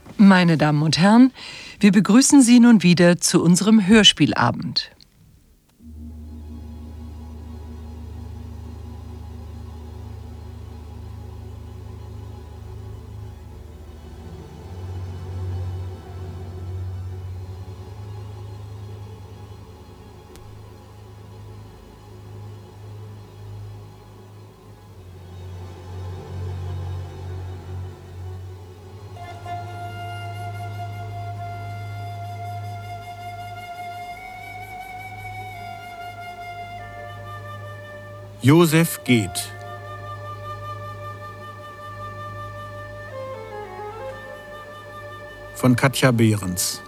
Meine Damen und Herren, wir begrüßen Sie nun wieder zu unserem Hörspielabend. Josef geht. Von Katja Behrens.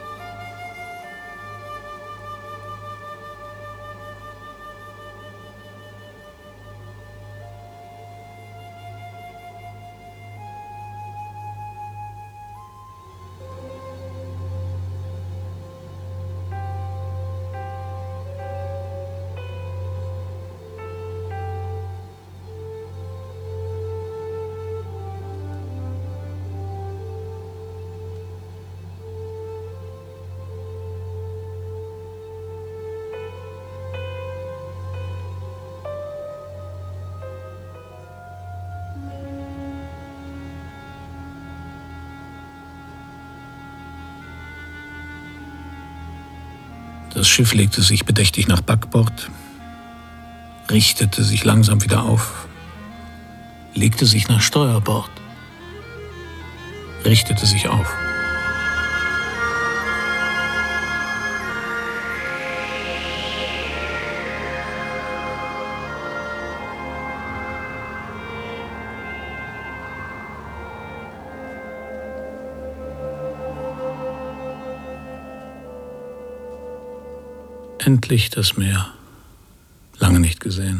Das Schiff legte sich bedächtig nach Backbord, richtete sich langsam wieder auf, legte sich nach Steuerbord, richtete sich auf. Endlich das Meer, lange nicht gesehen.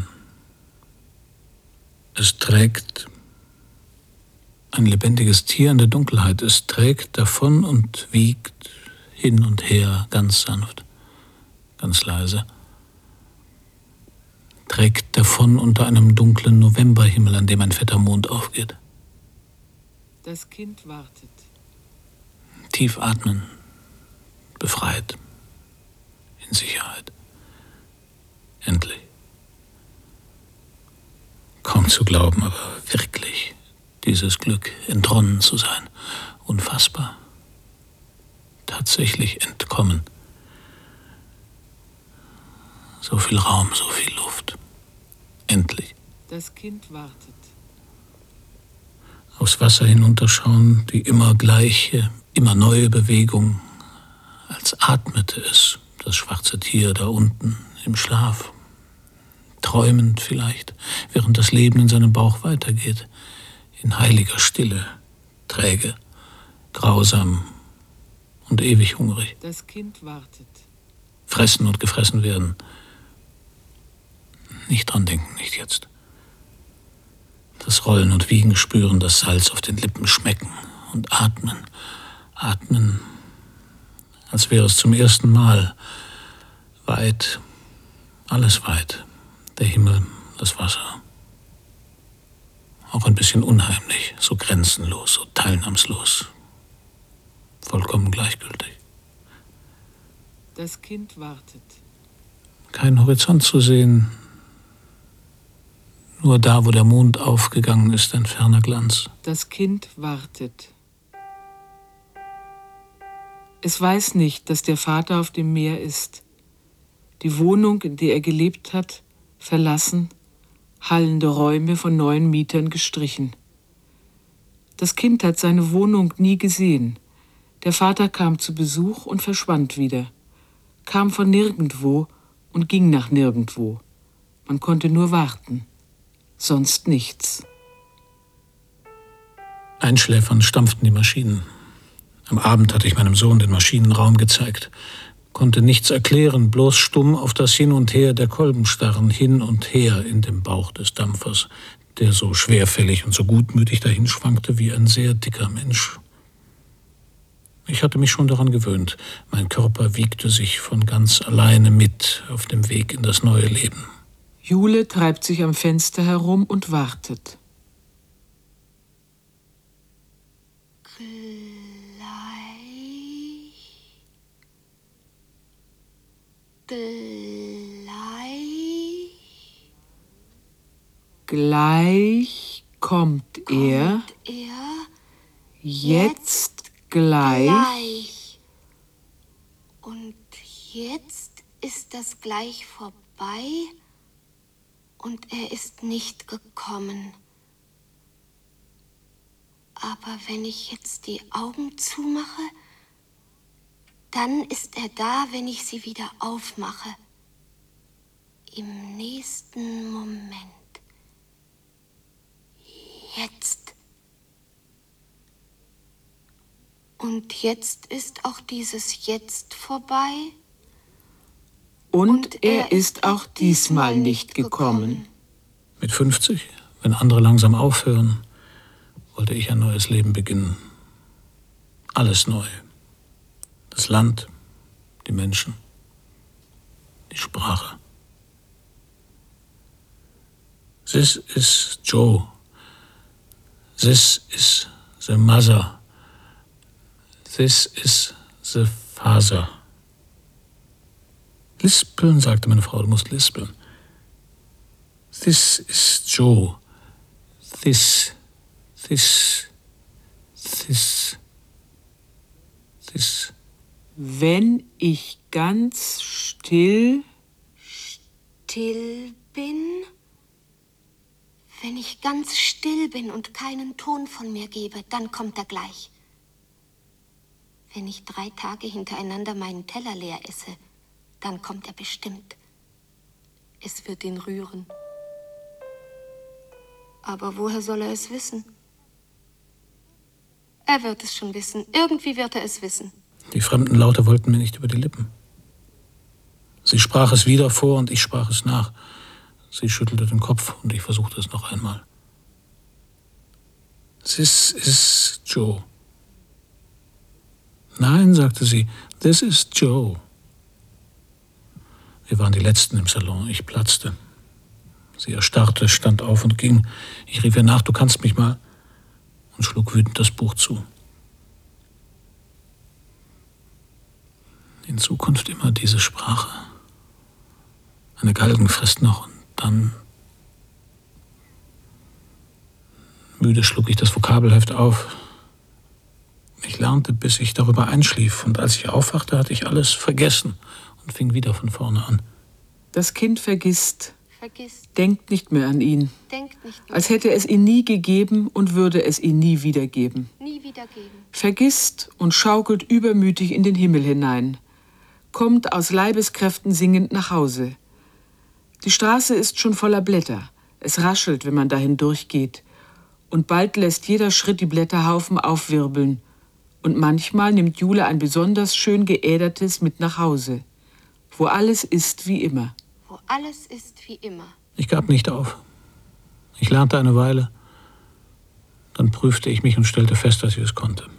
Es trägt ein lebendiges Tier in der Dunkelheit. Es trägt davon und wiegt hin und her, ganz sanft, ganz leise. Trägt davon unter einem dunklen Novemberhimmel, an dem ein fetter Mond aufgeht. Das Kind wartet. Tief atmen, befreit. In Sicherheit. Endlich. Kaum zu glauben, aber wirklich, dieses Glück, entronnen zu sein. Unfassbar. Tatsächlich entkommen. So viel Raum, so viel Luft. Endlich. Das Kind wartet. Aufs Wasser hinunterschauen, die immer gleiche, immer neue Bewegung, als atmete es. Das schwarze Tier da unten im Schlaf, träumend vielleicht, während das Leben in seinem Bauch weitergeht, in heiliger Stille, träge, grausam und ewig hungrig. Das Kind wartet. Fressen und gefressen werden. Nicht dran denken, nicht jetzt. Das Rollen und Wiegen spüren, das Salz auf den Lippen schmecken und atmen, atmen, als wäre es zum ersten Mal. Weit, alles weit. Der Himmel, das Wasser. Auch ein bisschen unheimlich, so grenzenlos, so teilnahmslos. Vollkommen gleichgültig. Das Kind wartet. Kein Horizont zu sehen. Nur da, wo der Mond aufgegangen ist, ein ferner Glanz. Das Kind wartet. Es weiß nicht, dass der Vater auf dem Meer ist. Die Wohnung, in der er gelebt hat, verlassen, hallende Räume von neuen Mietern gestrichen. Das Kind hat seine Wohnung nie gesehen. Der Vater kam zu Besuch und verschwand wieder. Kam von nirgendwo und ging nach nirgendwo. Man konnte nur warten. Sonst nichts. Einschläfernd stampften die Maschinen. Am Abend hatte ich meinem Sohn den Maschinenraum gezeigt. Konnte nichts erklären, bloß stumm auf das Hin und Her der Kolben starren, hin und her in dem Bauch des Dampfers, der so schwerfällig und so gutmütig dahinschwankte wie ein sehr dicker Mensch. Ich hatte mich schon daran gewöhnt. Mein Körper wiegte sich von ganz alleine mit auf dem Weg in das neue Leben. Jule treibt sich am Fenster herum und wartet. Klein Gleich kommt er. Jetzt gleich. Und jetzt ist das gleich vorbei und er ist nicht gekommen. Aber wenn ich jetzt die Augen zumache, dann ist er da, wenn ich sie wieder aufmache. Im nächsten Moment. Jetzt. Und jetzt ist auch dieses Jetzt vorbei. Und er ist auch diesmal nicht gekommen. Mit 50, wenn andere langsam aufhören, wollte ich ein neues Leben beginnen. Alles neu. Das Land, die Menschen, die Sprache. This is Joe. This is the mother. This is the father. Lispeln, sagte meine Frau, du musst lispeln. This is Joe. This. Wenn ich ganz still bin? Wenn ich ganz still bin und keinen Ton von mir gebe, dann kommt er gleich. Wenn ich 3 Tage hintereinander meinen Teller leer esse, dann kommt er bestimmt. Es wird ihn rühren. Aber woher soll er es wissen? Er wird es schon wissen. Irgendwie wird er es wissen. Die fremden Laute wollten mir nicht über die Lippen. Sie sprach es wieder vor und ich sprach es nach. Sie schüttelte den Kopf und ich versuchte es noch einmal. This is Joe. Nein, sagte sie, this is Joe. Wir waren die Letzten im Salon. Ich platzte. Sie erstarrte, stand auf und ging. Ich rief ihr nach, du kannst mich mal, und schlug wütend das Buch zu. In Zukunft immer diese Sprache. Eine Galgenfrist noch und dann... Müde schlug ich das Vokabelheft auf. Ich lernte, bis ich darüber einschlief. Und als ich aufwachte, hatte ich alles vergessen und fing wieder von vorne an. Das Kind vergisst. Denkt nicht mehr an ihn. Als hätte es ihn nie gegeben und würde es ihn nie wiedergeben. Vergisst und schaukelt übermütig in den Himmel hinein. Kommt aus Leibeskräften singend nach Hause. Die Straße ist schon voller Blätter. Es raschelt, wenn man dahin durchgeht. Und bald lässt jeder Schritt die Blätterhaufen aufwirbeln. Und manchmal nimmt Jule ein besonders schön geädertes mit nach Hause. Wo alles ist wie immer. Wo alles ist wie immer. Ich gab nicht auf. Ich lernte eine Weile. Dann prüfte ich mich und stellte fest, dass ich es konnte.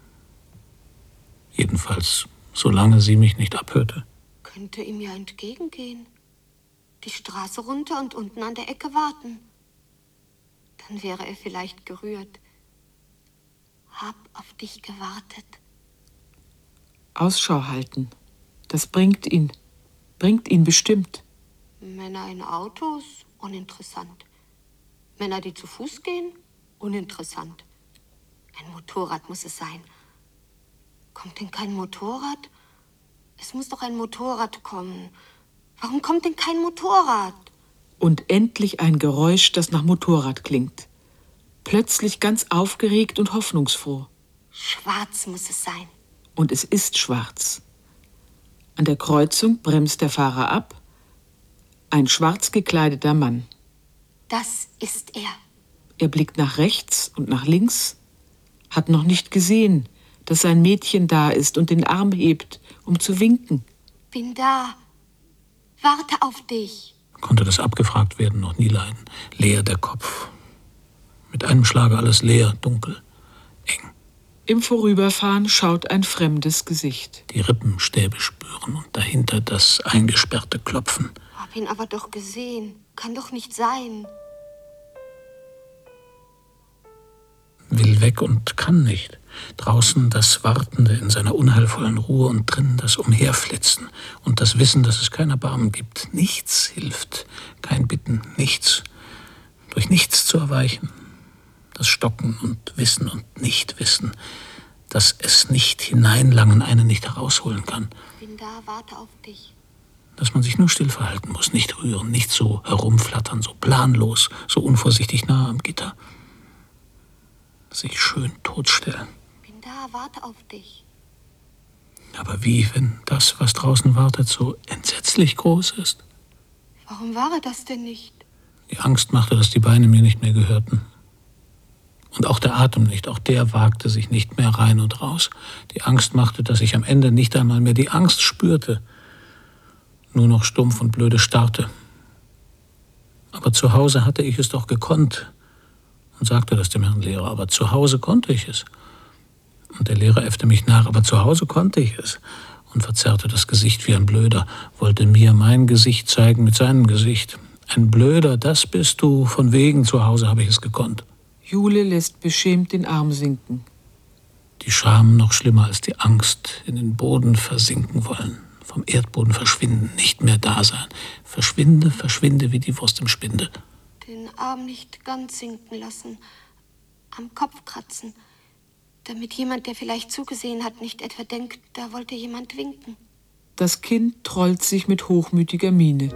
Jedenfalls, solange sie mich nicht abhörte. Könnte ihm ja entgegengehen. Die Straße runter und unten an der Ecke warten. Dann wäre er vielleicht gerührt. Hab auf dich gewartet. Ausschau halten. Das bringt ihn bestimmt. Männer in Autos, uninteressant. Männer, die zu Fuß gehen, uninteressant. Ein Motorrad muss es sein. Kommt denn kein Motorrad? Es muss doch ein Motorrad kommen. Warum kommt denn kein Motorrad? Und endlich ein Geräusch, das nach Motorrad klingt. Plötzlich ganz aufgeregt und hoffnungsfroh. Schwarz muss es sein. Und es ist schwarz. An der Kreuzung bremst der Fahrer ab. Ein schwarz gekleideter Mann. Das ist er. Er blickt nach rechts und nach links, hat noch nicht gesehen, dass sein Mädchen da ist und den Arm hebt, um zu winken. Bin da. Warte auf dich. Konnte das abgefragt werden, noch nie leiden. Leer der Kopf. Mit einem Schlage alles leer, dunkel, eng. Im Vorüberfahren schaut ein fremdes Gesicht. Die Rippenstäbe spüren und dahinter das eingesperrte Klopfen. Hab ihn aber doch gesehen. Kann doch nicht sein. will weg und kann nicht. Draußen das Wartende in seiner unheilvollen Ruhe und drinnen das Umherflitzen und das Wissen, dass es kein Erbarmen gibt. Nichts hilft, kein Bitten, nichts. Durch nichts zu erweichen. Das Stocken und Wissen und Nichtwissen, dass es nicht hineinlangen einen nicht herausholen kann. Bin da, warte auf dich. Dass man sich nur still verhalten muss, nicht rühren, nicht so herumflattern, so planlos, so unvorsichtig nahe am Gitter. Sich schön totstellen. Bin da, warte auf dich. Aber wie, wenn das, was draußen wartet, so entsetzlich groß ist? Warum war das denn nicht? Die Angst machte, dass die Beine mir nicht mehr gehörten. Und auch der Atem nicht, auch der wagte sich nicht mehr rein und raus. Die Angst machte, dass ich am Ende nicht einmal mehr die Angst spürte, nur noch stumpf und blöde starrte. Aber zu Hause hatte ich es doch gekonnt und sagte das dem Herrn Lehrer, aber zu Hause konnte ich es. Und der Lehrer äffte mich nach, aber zu Hause konnte ich es und verzerrte das Gesicht wie ein Blöder, wollte mir mein Gesicht zeigen mit seinem Gesicht. Ein Blöder, das bist du, von wegen zu Hause habe ich es gekonnt. Jule lässt beschämt den Arm sinken. Die Scham noch schlimmer als die Angst, in den Boden versinken wollen, vom Erdboden verschwinden, nicht mehr da sein. Verschwinde, verschwinde wie die Wurst im Spinde. Den Arm nicht ganz sinken lassen, am Kopf kratzen, damit jemand, der vielleicht zugesehen hat, nicht etwa denkt, da wollte jemand winken. Das Kind trollt sich mit hochmütiger Miene.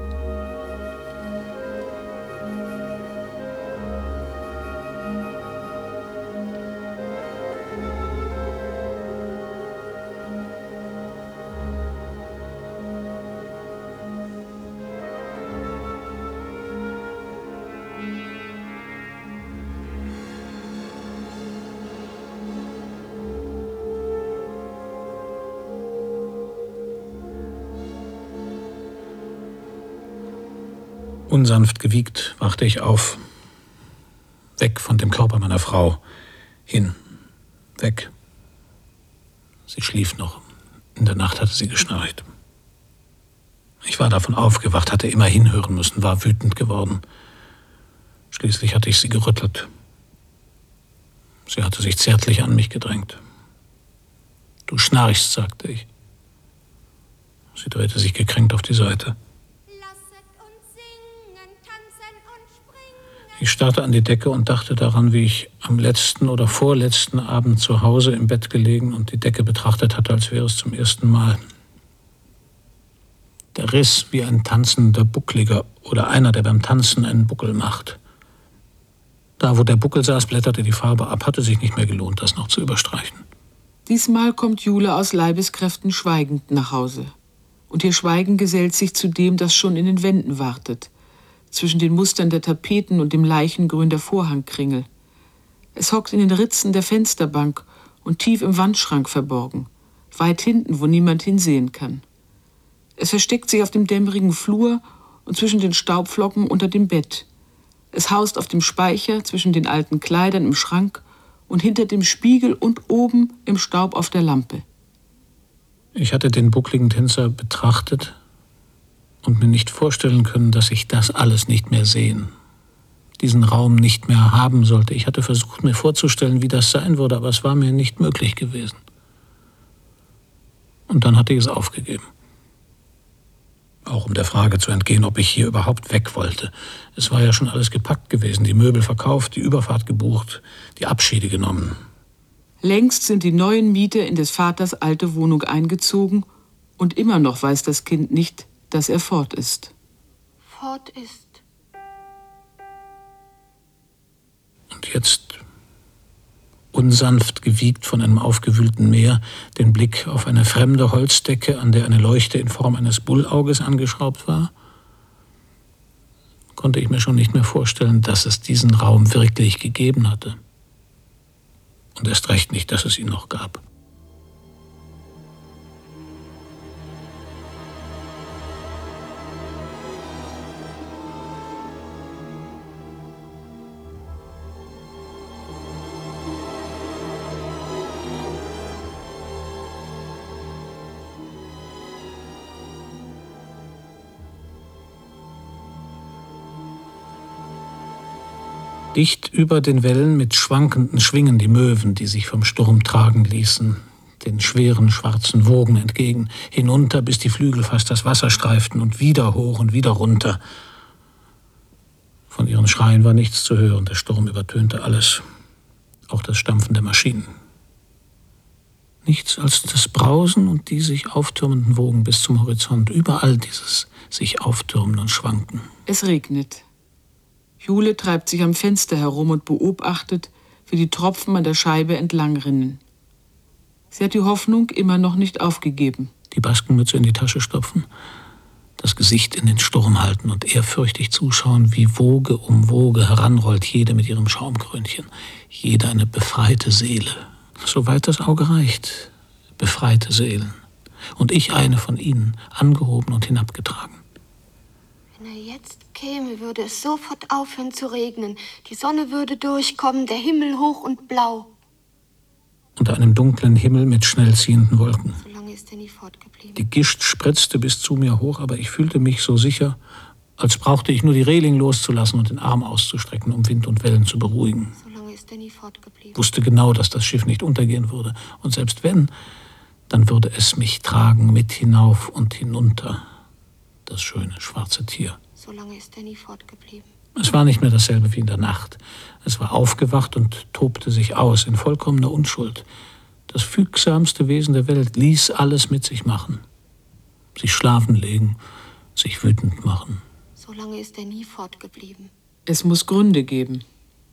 Unsanft gewiegt wachte ich auf. Weg von dem Körper meiner Frau. Hin. Weg. Sie schlief noch. In der Nacht hatte sie geschnarcht. Ich war davon aufgewacht, hatte immer hinhören müssen, war wütend geworden. Schließlich hatte ich sie gerüttelt. Sie hatte sich zärtlich an mich gedrängt. Du schnarchst, sagte ich. Sie drehte sich gekränkt auf die Seite. Ich starrte an die Decke und dachte daran, wie ich am letzten oder vorletzten Abend zu Hause im Bett gelegen und die Decke betrachtet hatte, als wäre es zum ersten Mal. Der Riss wie ein tanzender Buckliger oder einer, der beim Tanzen einen Buckel macht. Da, wo der Buckel saß, blätterte die Farbe ab, hatte sich nicht mehr gelohnt, das noch zu überstreichen. Diesmal kommt Jule aus Leibeskräften schweigend nach Hause. Und ihr Schweigen gesellt sich zu dem, das schon in den Wänden wartet. Zwischen den Mustern der Tapeten und dem Leichengrün der Vorhangkringel. Es hockt in den Ritzen der Fensterbank und tief im Wandschrank verborgen, weit hinten, wo niemand hinsehen kann. Es versteckt sich auf dem dämmerigen Flur und zwischen den Staubflocken unter dem Bett. Es haust auf dem Speicher zwischen den alten Kleidern im Schrank und hinter dem Spiegel und oben im Staub auf der Lampe. Ich hatte den buckligen Tänzer betrachtet und mir nicht vorstellen können, dass ich das alles nicht mehr sehen, diesen Raum nicht mehr haben sollte. Ich hatte versucht, mir vorzustellen, wie das sein würde, aber es war mir nicht möglich gewesen. Und dann hatte ich es aufgegeben. Auch um der Frage zu entgehen, ob ich hier überhaupt weg wollte. Es war ja schon alles gepackt gewesen, die Möbel verkauft, die Überfahrt gebucht, die Abschiede genommen. Längst sind die neuen Mieter in des Vaters alte Wohnung eingezogen und immer noch weiß das Kind nicht, dass er fort ist. Fort ist. Und jetzt, unsanft gewiegt von einem aufgewühlten Meer, den Blick auf eine fremde Holzdecke, an der eine Leuchte in Form eines Bullauges angeschraubt war, konnte ich mir schon nicht mehr vorstellen, dass es diesen Raum wirklich gegeben hatte. Und erst recht nicht, dass es ihn noch gab. Dicht über den Wellen mit schwankenden Schwingen die Möwen, die sich vom Sturm tragen ließen, den schweren schwarzen Wogen entgegen, hinunter, bis die Flügel fast das Wasser streiften und wieder hoch und wieder runter. Von ihren Schreien war nichts zu hören, der Sturm übertönte alles, auch das Stampfen der Maschinen. Nichts als das Brausen und die sich auftürmenden Wogen bis zum Horizont, überall dieses sich auftürmen und schwanken. Es regnet. Jule treibt sich am Fenster herum und beobachtet, wie die Tropfen an der Scheibe entlangrinnen. Sie hat die Hoffnung immer noch nicht aufgegeben. Die Baskenmütze in die Tasche stopfen, das Gesicht in den Sturm halten und ehrfürchtig zuschauen, wie Woge um Woge heranrollt, jede mit ihrem Schaumkrönchen, jede eine befreite Seele. Soweit das Auge reicht, befreite Seelen. Und ich eine von ihnen, angehoben und hinabgetragen. Wenn er jetzt käme, würde es sofort aufhören zu regnen. Die Sonne würde durchkommen, der Himmel hoch und blau. Unter einem dunklen Himmel mit schnell ziehenden Wolken. So lange ist er nie fortgeblieben. Die Gischt spritzte bis zu mir hoch, aber ich fühlte mich so sicher, als brauchte ich nur die Reling loszulassen und den Arm auszustrecken, um Wind und Wellen zu beruhigen. So lange ist er nie fortgeblieben. Wusste genau, dass das Schiff nicht untergehen würde. Und selbst wenn, dann würde es mich tragen, mit hinauf und hinunter. Das schöne schwarze Tier. So lange ist er nie fortgeblieben. Es war nicht mehr dasselbe wie in der Nacht. Es war aufgewacht und tobte sich aus in vollkommener Unschuld. Das fügsamste Wesen der Welt ließ alles mit sich machen. Sich schlafen legen, sich wütend machen. So lange ist er nie fortgeblieben. Es muss Gründe geben.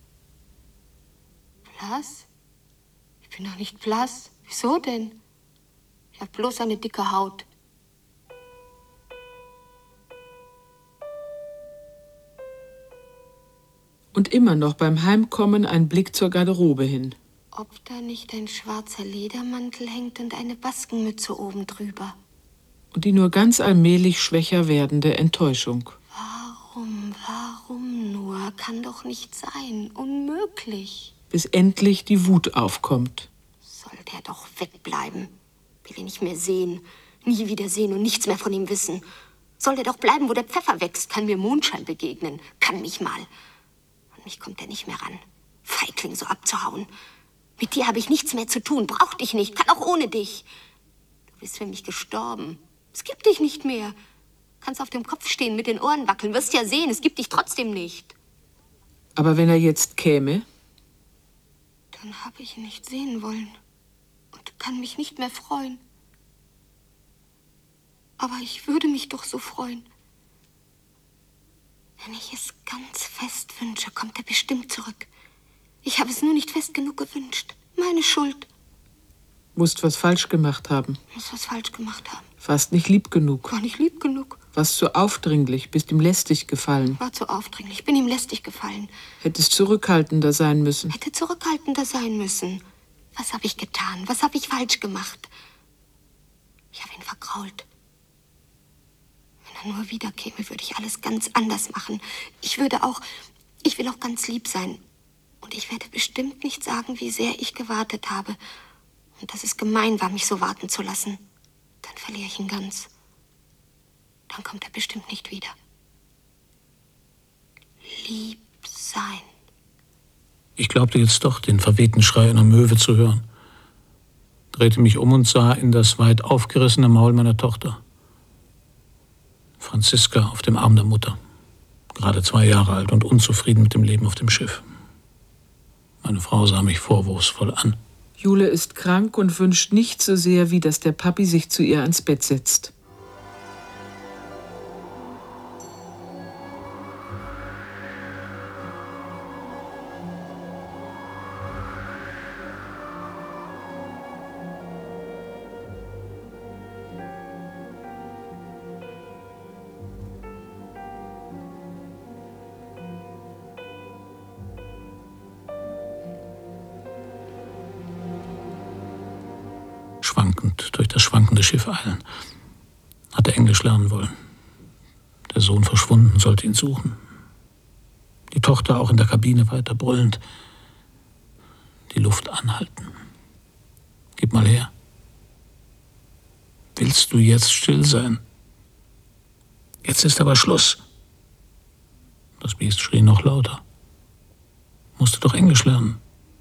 Blass? Ich bin doch nicht blass. Wieso denn? Ich habe bloß eine dicke Haut. Und immer noch beim Heimkommen ein Blick zur Garderobe hin. Ob da nicht ein schwarzer Ledermantel hängt und eine Baskenmütze oben drüber. Und die nur ganz allmählich schwächer werdende Enttäuschung. Warum nur? Kann doch nicht sein. Unmöglich. Bis endlich die Wut aufkommt. Soll der doch wegbleiben. Will ihn nicht mehr sehen. Nie wieder sehen und nichts mehr von ihm wissen. Soll der doch bleiben, wo der Pfeffer wächst. Kann mir Mondschein begegnen. Kann mich mal. An mich kommt er nicht mehr ran. Feigling, so abzuhauen. Mit dir habe ich nichts mehr zu tun. Brauch dich nicht. Kann auch ohne dich. Du bist für mich gestorben. Es gibt dich nicht mehr. Kannst auf dem Kopf stehen, mit den Ohren wackeln. Wirst ja sehen, es gibt dich trotzdem nicht. Aber wenn er jetzt käme? Dann habe ich ihn nicht sehen wollen. Und kann mich nicht mehr freuen. Aber ich würde mich doch so freuen. Wenn ich es ganz fest wünsche, kommt er bestimmt zurück. Ich habe es nur nicht fest genug gewünscht. Meine Schuld. Musst was falsch gemacht haben. Muss was falsch gemacht haben. Warst nicht lieb genug. War nicht lieb genug. Warst zu aufdringlich, bist ihm lästig gefallen. War zu aufdringlich, bin ihm lästig gefallen. Hättest zurückhaltender sein müssen. Hätte zurückhaltender sein müssen. Was habe ich getan? Was habe ich falsch gemacht? Ich habe ihn vergrault. Wenn er nur wieder käme, würde ich alles ganz anders machen. Ich will auch ganz lieb sein. Und ich werde bestimmt nicht sagen, wie sehr ich gewartet habe. Und dass es gemein war, mich so warten zu lassen. Dann verliere ich ihn ganz. Dann kommt er bestimmt nicht wieder. Lieb sein. Ich glaubte jetzt doch, den verwehten Schrei einer Möwe zu hören. Drehte mich um und sah in das weit aufgerissene Maul meiner Tochter. Franziska auf dem Arm der Mutter. Gerade 2 Jahre alt und unzufrieden mit dem Leben auf dem Schiff. Meine Frau sah mich vorwurfsvoll an. Jule ist krank und wünscht nicht so sehr, wie dass der Papi sich zu ihr ans Bett setzt. Schwankend durch das schwankende Schiff eilen. Hatte Englisch lernen wollen. Der Sohn verschwunden, sollte ihn suchen. Die Tochter auch in der Kabine weiter brüllend. Die Luft anhalten. Gib mal her. Willst du jetzt still sein? Jetzt ist aber Schluss. Das Biest schrie noch lauter. Musste doch Englisch lernen.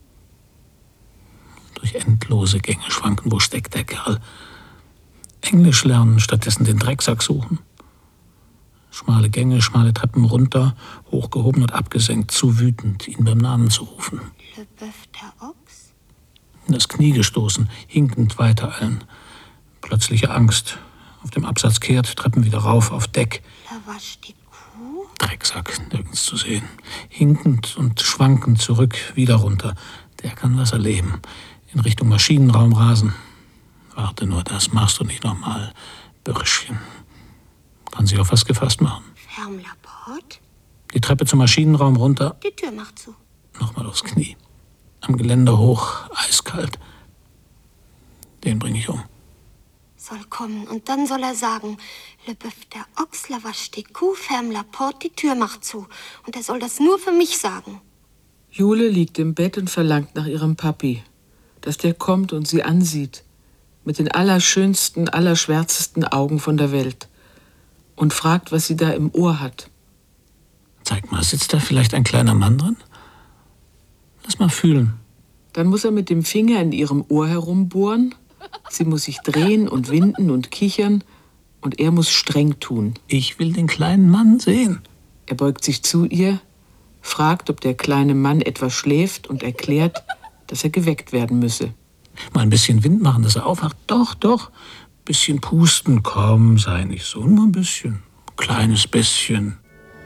Durch endlose Gänge schwanken, wo steckt der Kerl? Englisch lernen, stattdessen den Drecksack suchen. Schmale Gänge, schmale Treppen runter, hochgehoben und abgesenkt, zu wütend, ihn beim Namen zu rufen. Le Bœuf der Ochs? In das Knie gestoßen, hinkend weitereilen. Plötzliche Angst. Auf dem Absatz kehrt, Treppen wieder rauf, auf Deck. La Vache die Kuh? Drecksack, nirgends zu sehen. Hinkend und schwankend zurück, wieder runter. Der kann was erleben. In Richtung Maschinenraum rasen. Warte nur, das machst du nicht nochmal, Bürschchen. Kann sich auf was gefasst machen. Ferme la porte? Die Treppe zum Maschinenraum runter. Die Tür macht zu. Nochmal aufs Knie. Am Geländer hoch, eiskalt. Den bringe ich um. Soll kommen und dann soll er sagen, Le Bœuf der Ochs, la Vache die Kuh, ferme la porte, die Tür macht zu. Und er soll das nur für mich sagen. Jule liegt im Bett und verlangt nach ihrem Papi, dass der kommt und sie ansieht, mit den allerschönsten, allerschwärzesten Augen von der Welt, und fragt, was sie da im Ohr hat. Zeig mal, sitzt da vielleicht ein kleiner Mann drin? Lass mal fühlen. Dann muss er mit dem Finger in ihrem Ohr herumbohren, sie muss sich drehen und winden und kichern, und er muss streng tun. Ich will den kleinen Mann sehen. Er beugt sich zu ihr, fragt, ob der kleine Mann etwa schläft und erklärt, dass er geweckt werden müsse. Mal ein bisschen Wind machen, dass er aufwacht. Doch, doch. Bisschen pusten. Komm, sei nicht so. Nur ein bisschen. Kleines bisschen.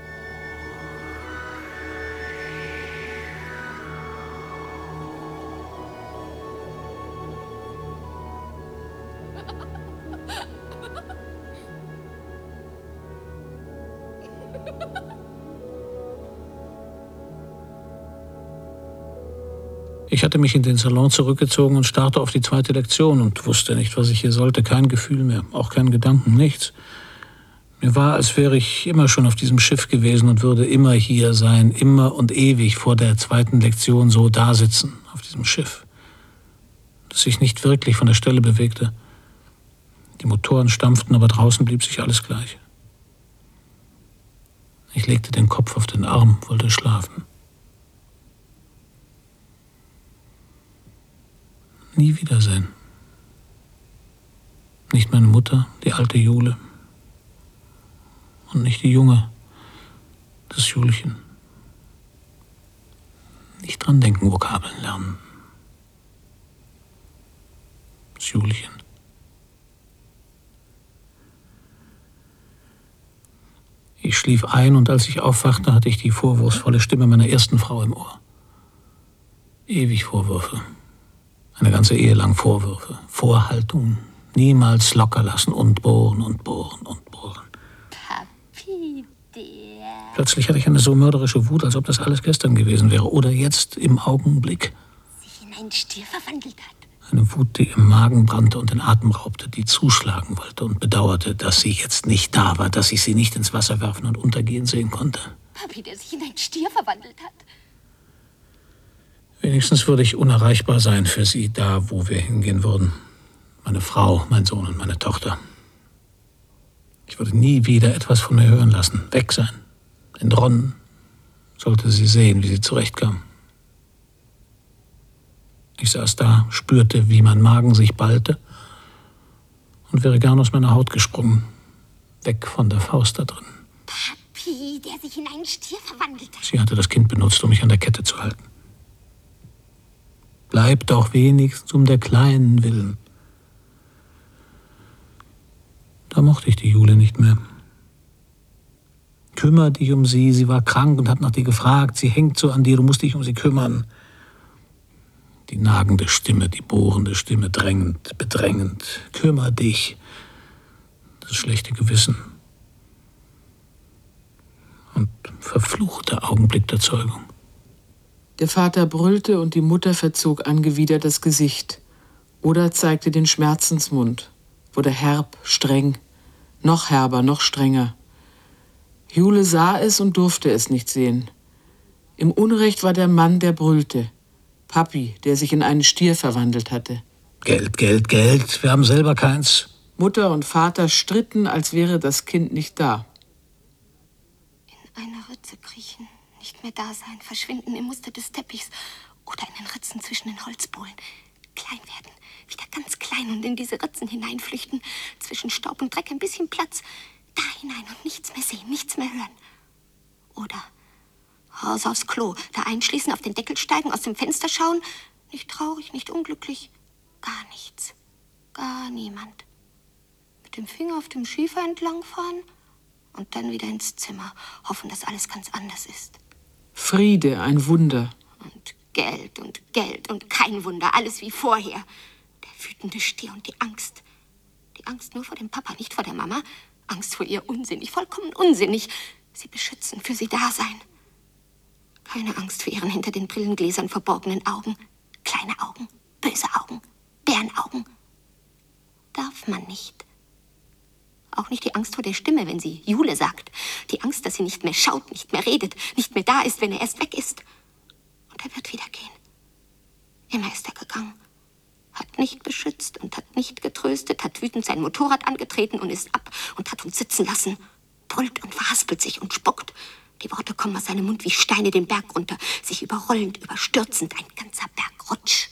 Ich hatte mich in den Salon zurückgezogen und starrte auf die zweite Lektion und wusste nicht, was ich hier sollte. Kein Gefühl mehr, auch kein Gedanken, nichts. Mir war, als wäre ich immer schon auf diesem Schiff gewesen und würde immer hier sein, immer und ewig vor der zweiten Lektion so dasitzen, auf diesem Schiff, das sich nicht wirklich von der Stelle bewegte. Die Motoren stampften, aber draußen blieb sich alles gleich. Ich legte den Kopf auf den Arm, wollte schlafen. Nie wiedersehen. Nicht meine Mutter, die alte Jule. Und nicht die Junge, das Julchen. Nicht dran denken, Vokabeln lernen. Das Julchen. Ich schlief ein und als ich aufwachte, hatte ich die vorwurfsvolle Stimme meiner ersten Frau im Ohr. Ewig Vorwürfe. Eine ganze Ehe lang Vorwürfe, Vorhaltungen, niemals locker lassen und bohren und bohren und bohren. Papi, der... Plötzlich hatte ich eine so mörderische Wut, als ob das alles gestern gewesen wäre oder jetzt im Augenblick. Sich in einen Stier verwandelt hat. Eine Wut, die im Magen brannte und den Atem raubte, die zuschlagen wollte und bedauerte, dass sie jetzt nicht da war, dass ich sie nicht ins Wasser werfen und untergehen sehen konnte. Papi, der sich in einen Stier verwandelt hat. Wenigstens würde ich unerreichbar sein für sie, da, wo wir hingehen würden. Meine Frau, mein Sohn und meine Tochter. Ich würde nie wieder etwas von mir hören lassen. Weg sein. Entronnen. Sollte sie sehen, wie sie zurechtkam. Ich saß da, spürte, wie mein Magen sich ballte und wäre gern aus meiner Haut gesprungen. Weg von der Faust da drin. Papi, der sich in einen Stier verwandelt hat. Sie hatte das Kind benutzt, um mich an der Kette zu halten. Bleib doch wenigstens um der Kleinen willen. Da mochte ich die Jule nicht mehr. Kümmer dich um sie, sie war krank und hat nach dir gefragt, sie hängt so an dir, du musst dich um sie kümmern. Die nagende Stimme, die bohrende Stimme, drängend, bedrängend. Kümmer dich. Das schlechte Gewissen. Und verfluchter Augenblick der Zeugung. Der Vater brüllte und die Mutter verzog angewidert das Gesicht oder zeigte den Schmerzensmund, wurde herb, streng, noch herber, noch strenger. Jule sah es und durfte es nicht sehen. Im Unrecht war der Mann, der brüllte. Papi, der sich in einen Stier verwandelt hatte. Geld, Geld, Geld, wir haben selber keins. Mutter und Vater stritten, als wäre das Kind nicht da. In eine Ritze kriechen, nicht nicht mehr da sein, verschwinden im Muster des Teppichs oder in den Ritzen zwischen den Holzbohlen. Klein werden, wieder ganz klein und in diese Ritzen hineinflüchten. Zwischen Staub und Dreck ein bisschen Platz. Da hinein und nichts mehr sehen, nichts mehr hören. Oder raus aufs Klo, da einschließen, auf den Deckel steigen, aus dem Fenster schauen. Nicht traurig, nicht unglücklich, gar nichts. Gar niemand. Mit dem Finger auf dem Schiefer entlangfahren und dann wieder ins Zimmer. Hoffen, dass alles ganz anders ist. Friede, ein Wunder. Und Geld und kein Wunder. Alles wie vorher. Der wütende Stier und die Angst. Die Angst nur vor dem Papa, nicht vor der Mama. Angst vor ihr unsinnig, vollkommen unsinnig. Sie beschützen, für sie da sein. Keine Angst vor ihren hinter den Brillengläsern verborgenen Augen. Kleine Augen, böse Augen, Bärenaugen. Darf man nicht. Auch nicht die Angst vor der Stimme, wenn sie Jule sagt. Die Angst, dass sie nicht mehr schaut, nicht mehr redet, nicht mehr da ist, wenn er erst weg ist. Und er wird wieder gehen. Immer ist er gegangen. Hat nicht beschützt und hat nicht getröstet, hat wütend sein Motorrad angetreten und ist ab und hat uns sitzen lassen. Brüllt und verhaspelt sich und spuckt. Die Worte kommen aus seinem Mund wie Steine den Berg runter, sich überrollend, überstürzend, ein ganzer Bergrutsch.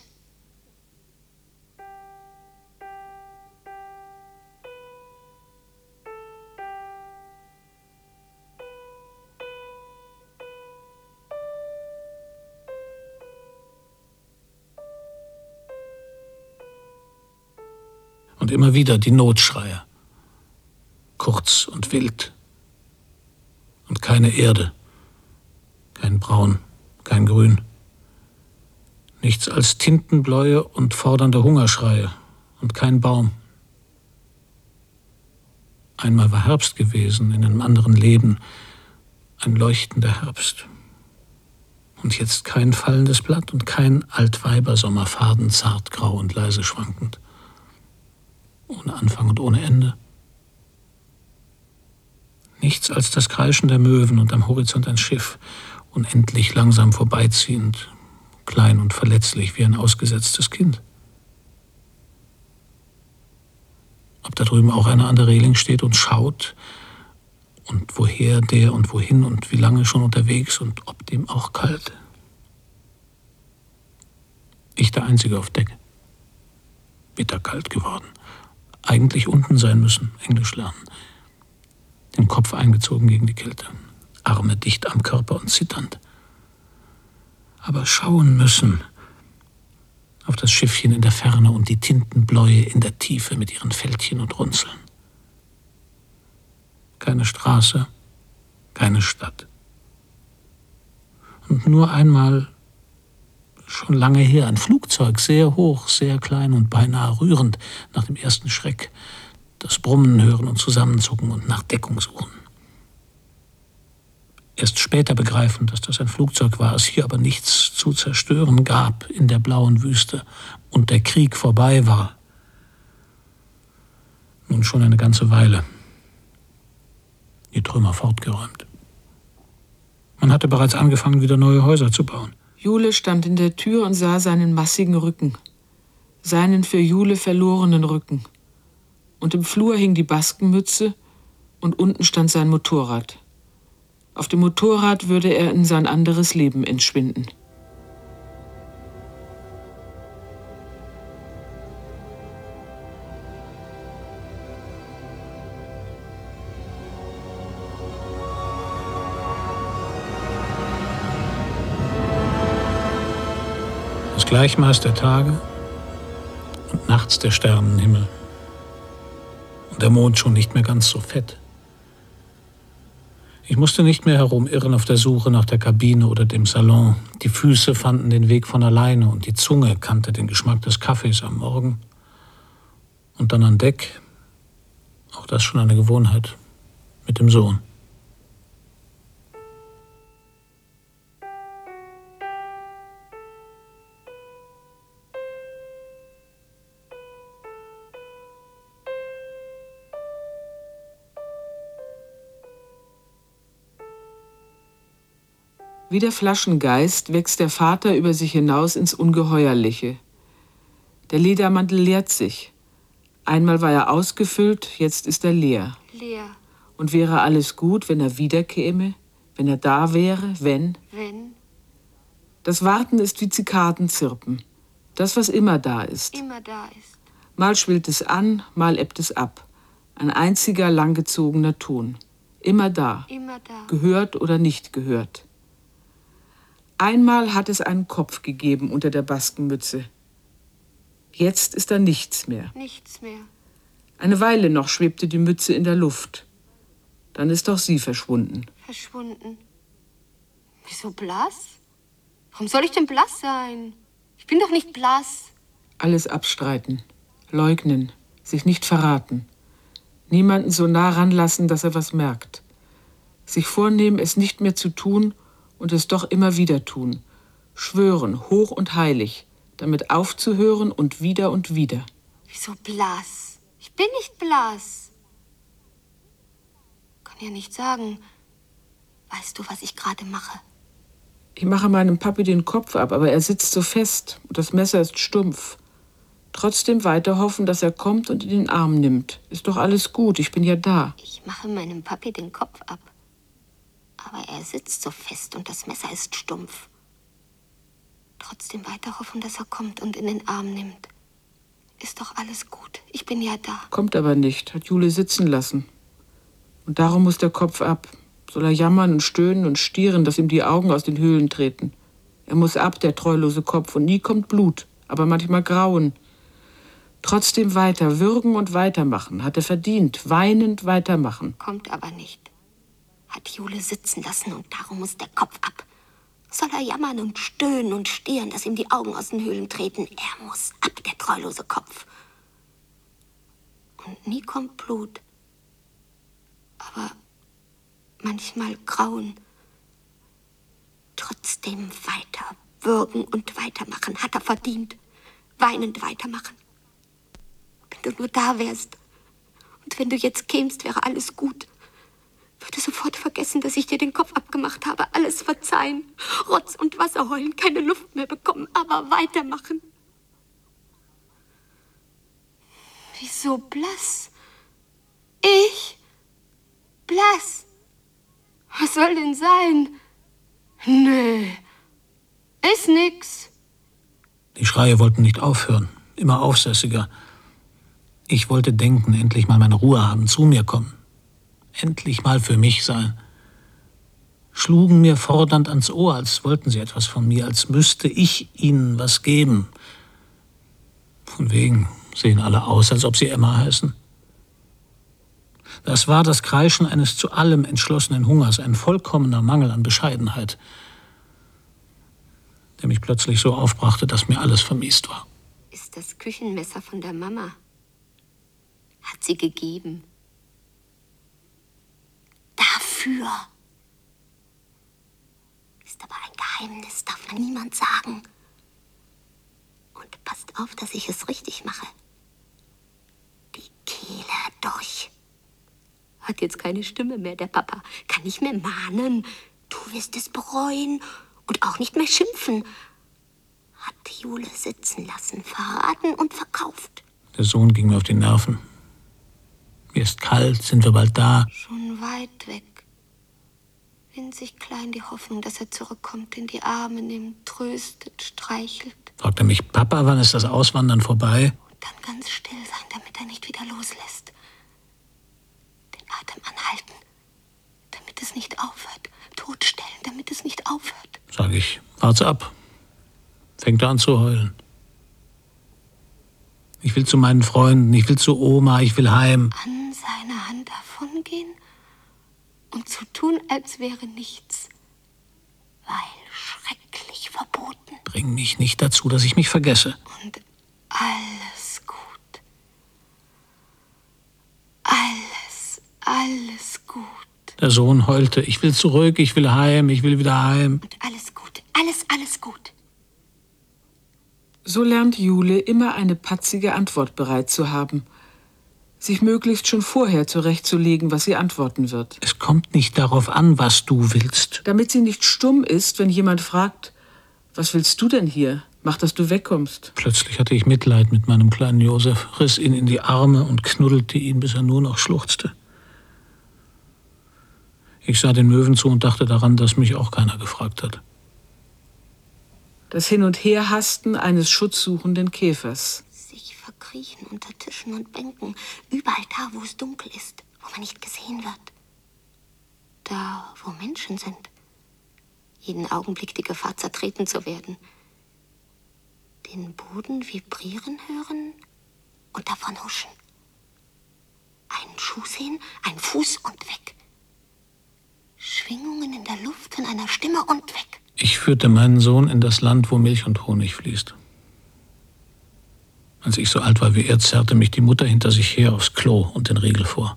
Und immer wieder die Notschreie. Kurz und wild. Und keine Erde. Kein Braun, kein Grün. Nichts als Tintenbläue und fordernde Hungerschreie. Und kein Baum. Einmal war Herbst gewesen, in einem anderen Leben. Ein leuchtender Herbst. Und jetzt kein fallendes Blatt und kein Altweibersommerfaden, zart, grau und leise schwankend. Ohne Anfang und ohne Ende. Nichts als das Kreischen der Möwen und am Horizont ein Schiff, unendlich langsam vorbeiziehend, klein und verletzlich wie ein ausgesetztes Kind. Ob da drüben auch einer an der Reling steht und schaut und woher der und wohin und wie lange schon unterwegs und ob dem auch kalt. Ich der Einzige auf Deck. Bitterkalt geworden. Eigentlich unten sein müssen, Englisch lernen. Den Kopf eingezogen gegen die Kälte, Arme dicht am Körper und zitternd. Aber schauen müssen auf das Schiffchen in der Ferne und die Tintenbläue in der Tiefe mit ihren Fältchen und Runzeln. Keine Straße, keine Stadt. Und nur einmal, schon lange her, ein Flugzeug, sehr hoch, sehr klein und beinahe rührend, nach dem ersten Schreck, das Brummen hören und zusammenzucken und nach Deckung suchen. Erst später begreifen, dass das ein Flugzeug war, es hier aber nichts zu zerstören gab in der blauen Wüste und der Krieg vorbei war. Nun schon eine ganze Weile. Die Trümmer fortgeräumt. Man hatte bereits angefangen, wieder neue Häuser zu bauen. Jule stand in der Tür und sah seinen massigen Rücken. Seinen für Jule verlorenen Rücken. Und im Flur hing die Baskenmütze und unten stand sein Motorrad. Auf dem Motorrad würde er in sein anderes Leben entschwinden. Das Gleichmaß der Tage und nachts der Sternenhimmel. Und der Mond schon nicht mehr ganz so fett. Ich musste nicht mehr herumirren auf der Suche nach der Kabine oder dem Salon. Die Füße fanden den Weg von alleine und die Zunge kannte den Geschmack des Kaffees am Morgen. Und dann an Deck, auch das schon eine Gewohnheit, mit dem Sohn. Wie der Flaschengeist wächst der Vater über sich hinaus ins Ungeheuerliche. Der Ledermantel leert sich. Einmal war er ausgefüllt, jetzt ist er leer. Leer. Und wäre alles gut, wenn er wiederkäme, Wenn er da wäre, wenn. Wenn? Das Warten ist wie Zikadenzirpen. Das, was immer da ist. Immer da ist. Mal schwillt es an, mal ebbt es ab. Ein einziger langgezogener Ton. Immer da. Immer da. Gehört oder nicht gehört. Einmal hat es einen Kopf gegeben unter der Baskenmütze. Jetzt ist da nichts mehr. Nichts mehr. Eine Weile noch schwebte die Mütze in der Luft. Dann ist auch sie verschwunden. Verschwunden. Wieso blass? Warum soll ich denn blass sein? Ich bin doch nicht blass. Alles abstreiten, leugnen, sich nicht verraten. Niemanden so nah ranlassen, dass er was merkt. Sich vornehmen, es nicht mehr zu tun und es doch immer wieder tun. Schwören, hoch und heilig, damit aufzuhören und wieder und wieder. Wieso blass? Ich bin nicht blass. Kann ja nicht sagen. Weißt du, was ich gerade mache? Ich mache meinem Papi den Kopf ab, aber er sitzt so fest und das Messer ist stumpf. Trotzdem weiter hoffen, dass er kommt und in den Arm nimmt. Ist doch alles gut, ich bin ja da. Ich mache meinem Papi den Kopf ab. Aber er sitzt so fest und das Messer ist stumpf. Trotzdem weiter hoffen, dass er kommt und in den Arm nimmt. Ist doch alles gut, ich bin ja da. Kommt aber nicht, hat Jule sitzen lassen. Und darum muss der Kopf ab. Soll er jammern und stöhnen und stieren, dass ihm die Augen aus den Höhlen treten. Er muss ab, der treulose Kopf, und nie kommt Blut, aber manchmal Grauen. Trotzdem weiter, würgen und weitermachen, hat er verdient, weinend weitermachen. Kommt aber nicht. Hat Jule sitzen lassen und darum muss der Kopf ab. Soll er jammern und stöhnen und stieren, dass ihm die Augen aus den Höhlen treten. Er muss ab, der treulose Kopf. Und nie kommt Blut. Aber manchmal Grauen. Trotzdem weiter, würgen und weitermachen, hat er verdient. Weinend weitermachen. Wenn du nur da wärst. Und wenn du jetzt kämst, wäre alles gut. Würde sofort vergessen, dass ich dir den Kopf abgemacht habe. Alles verzeihen. Rotz und Wasser heulen, keine Luft mehr bekommen, aber weitermachen. Wieso blass? Ich? Blass? Was soll denn sein? Nee, ist nix. Die Schreie wollten nicht aufhören, immer aufsässiger. Ich wollte denken, endlich mal meine Ruhe haben, zu mir kommen. Endlich mal für mich sein. Schlugen mir fordernd ans Ohr, als wollten sie etwas von mir, als müsste ich ihnen was geben. Von wegen sehen alle aus, als ob sie Emma heißen. Das war das Kreischen eines zu allem entschlossenen Hungers, ein vollkommener Mangel an Bescheidenheit, der mich plötzlich so aufbrachte, dass mir alles vermiest war. Ist das Küchenmesser von der Mama. Hat sie gegeben. Dafür. Ist aber ein Geheimnis, darf man niemand sagen. Und passt auf, dass ich es richtig mache. Die Kehle durch. Hat jetzt keine Stimme mehr, der Papa. Kann nicht mehr mahnen. Du wirst es bereuen. Und auch nicht mehr schimpfen. Hat Jule sitzen lassen, verraten und verkauft. Der Sohn ging mir auf die Nerven. Mir ist kalt, sind wir bald da? Schon weit weg. Winzig klein die Hoffnung, dass er zurückkommt, in die Arme nimmt, tröstet, streichelt. Fragt er mich, Papa, wann ist das Auswandern vorbei? Und dann ganz still sein, damit er nicht wieder loslässt. Den Atem anhalten, damit es nicht aufhört. Totstellen, damit es nicht aufhört. Sag ich, wart's ab. Fängt er an zu heulen. Ich will zu meinen Freunden, ich will zu Oma, ich will heim. An seiner Hand davongehen und zu tun, als wäre nichts. Weil schrecklich verboten. Bring mich nicht dazu, dass ich mich vergesse. Und alles gut. Alles gut. Der Sohn heulte, ich will zurück, ich will heim, ich will wieder heim. Und alles gut. Alles gut. So lernt Jule immer eine patzige Antwort bereit zu haben. Sich möglichst schon vorher zurechtzulegen, was sie antworten wird. Es kommt nicht darauf an, was du willst. Damit sie nicht stumm ist, wenn jemand fragt, was willst du denn hier? Mach, dass du wegkommst. Plötzlich hatte ich Mitleid mit meinem kleinen Josef, riss ihn in die Arme und knuddelte ihn, bis er nur noch schluchzte. Ich sah den Möwen zu und dachte daran, dass mich auch keiner gefragt hat. Das Hin- und Herhasten eines schutzsuchenden Käfers. Sich verkriechen unter Tischen und Bänken, überall da, wo es dunkel ist, wo man nicht gesehen wird. Da, wo Menschen sind. Jeden Augenblick die Gefahr, zertreten zu werden. Den Boden vibrieren hören und davon huschen. Einen Schuh sehen, einen Fuß und weg. Schwingungen in der Luft von einer Stimme und weg. Ich führte meinen Sohn in das Land, wo Milch und Honig fließt. Als ich so alt war wie er, zerrte mich die Mutter hinter sich her aufs Klo und den Riegel vor.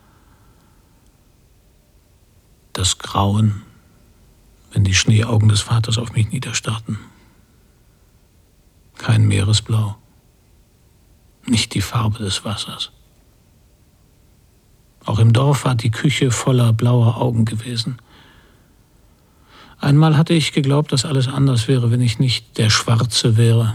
Das Grauen, wenn die Schneeaugen des Vaters auf mich niederstarrten. Kein Meeresblau, nicht die Farbe des Wassers. Auch im Dorf war die Küche voller blauer Augen gewesen. Einmal hatte ich geglaubt, dass alles anders wäre, wenn ich nicht der Schwarze wäre.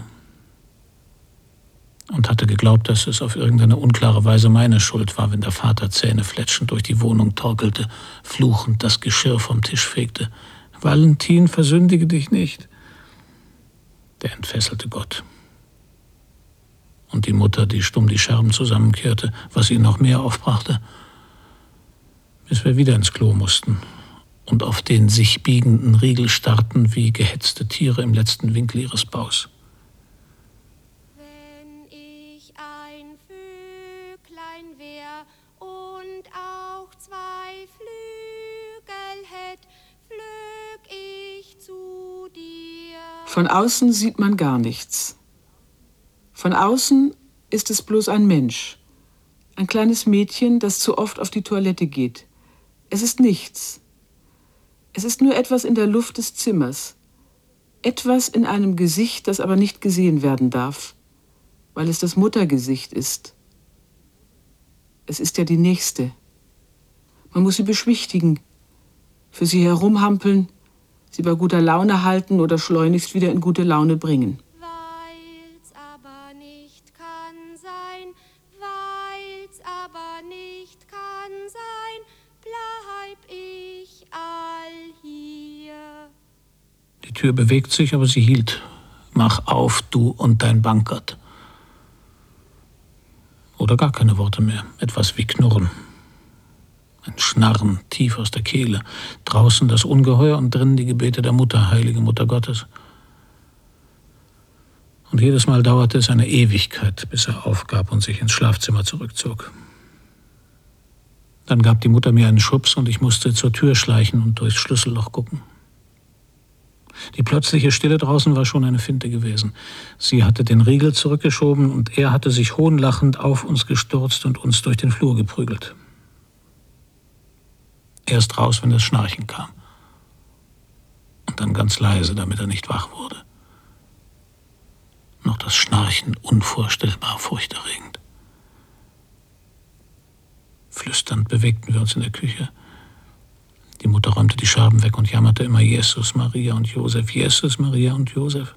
Und hatte geglaubt, dass es auf irgendeine unklare Weise meine Schuld war, wenn der Vater zähnefletschend durch die Wohnung torkelte, fluchend das Geschirr vom Tisch fegte. Valentin, versündige dich nicht. Der entfesselte Gott. Und die Mutter, die stumm die Scherben zusammenkehrte, was ihn noch mehr aufbrachte, bis wir wieder ins Klo mussten und auf den sich biegenden Riegel starrten wie gehetzte Tiere im letzten Winkel ihres Baus. Wenn ich ein Vöglein wär und auch 2 Flügel hätt, flög ich zu dir. Von außen sieht man gar nichts. Von außen ist es bloß ein Mensch. Ein kleines Mädchen, das zu oft auf die Toilette geht. Es ist nichts. Es ist nur etwas in der Luft des Zimmers. Etwas in einem Gesicht, das aber nicht gesehen werden darf, weil es das Muttergesicht ist. Es ist ja die Nächste. Man muss sie beschwichtigen, für sie herumhampeln, sie bei guter Laune halten oder schleunigst wieder in gute Laune bringen. Weil's aber nicht kann sein, weil's aber nicht kann sein, bleib ich all hier. Die Tür bewegt sich, aber sie hielt. Mach auf, du und dein Bankert. Oder gar keine Worte mehr. Etwas wie Knurren. Ein Schnarren tief aus der Kehle. Draußen das Ungeheuer und drinnen die Gebete der Mutter, heilige Mutter Gottes. Und jedes Mal dauerte es eine Ewigkeit, bis er aufgab und sich ins Schlafzimmer zurückzog. Dann gab die Mutter mir einen Schubs und ich musste zur Tür schleichen und durchs Schlüsselloch gucken. Die plötzliche Stille draußen war schon eine Finte gewesen. Sie hatte den Riegel zurückgeschoben und er hatte sich hohnlachend auf uns gestürzt und uns durch den Flur geprügelt. Erst raus, wenn das Schnarchen kam. Und dann ganz leise, damit er nicht wach wurde. Noch das Schnarchen unvorstellbar furchterregend. Flüsternd bewegten wir uns in der Küche. Die Mutter räumte die Scherben weg und jammerte immer Jesus, Maria und Josef, Jesus, Maria und Josef.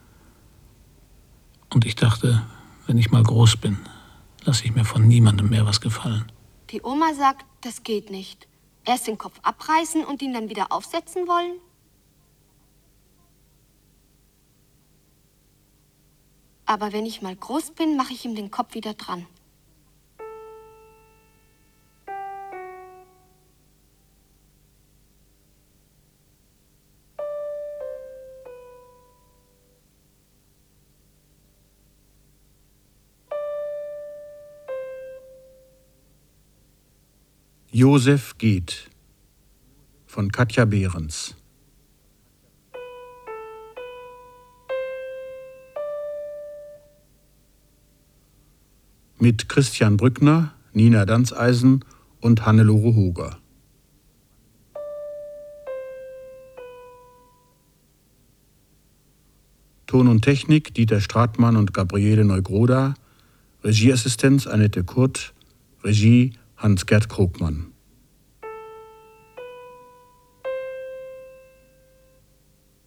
Und ich dachte, wenn ich mal groß bin, lasse ich mir von niemandem mehr was gefallen. Die Oma sagt, das geht nicht. Erst den Kopf abreißen und ihn dann wieder aufsetzen wollen? Aber wenn ich mal groß bin, mache ich ihm den Kopf wieder dran. Josef geht von Katja Behrens. Mit Christian Brückner, Nina Danzeisen und Hannelore Hoger. Ton und Technik Dieter Stratmann und Gabriele Neugroda. Regieassistenz Annette Kurt. Regie Hans-Gerd Krogmann.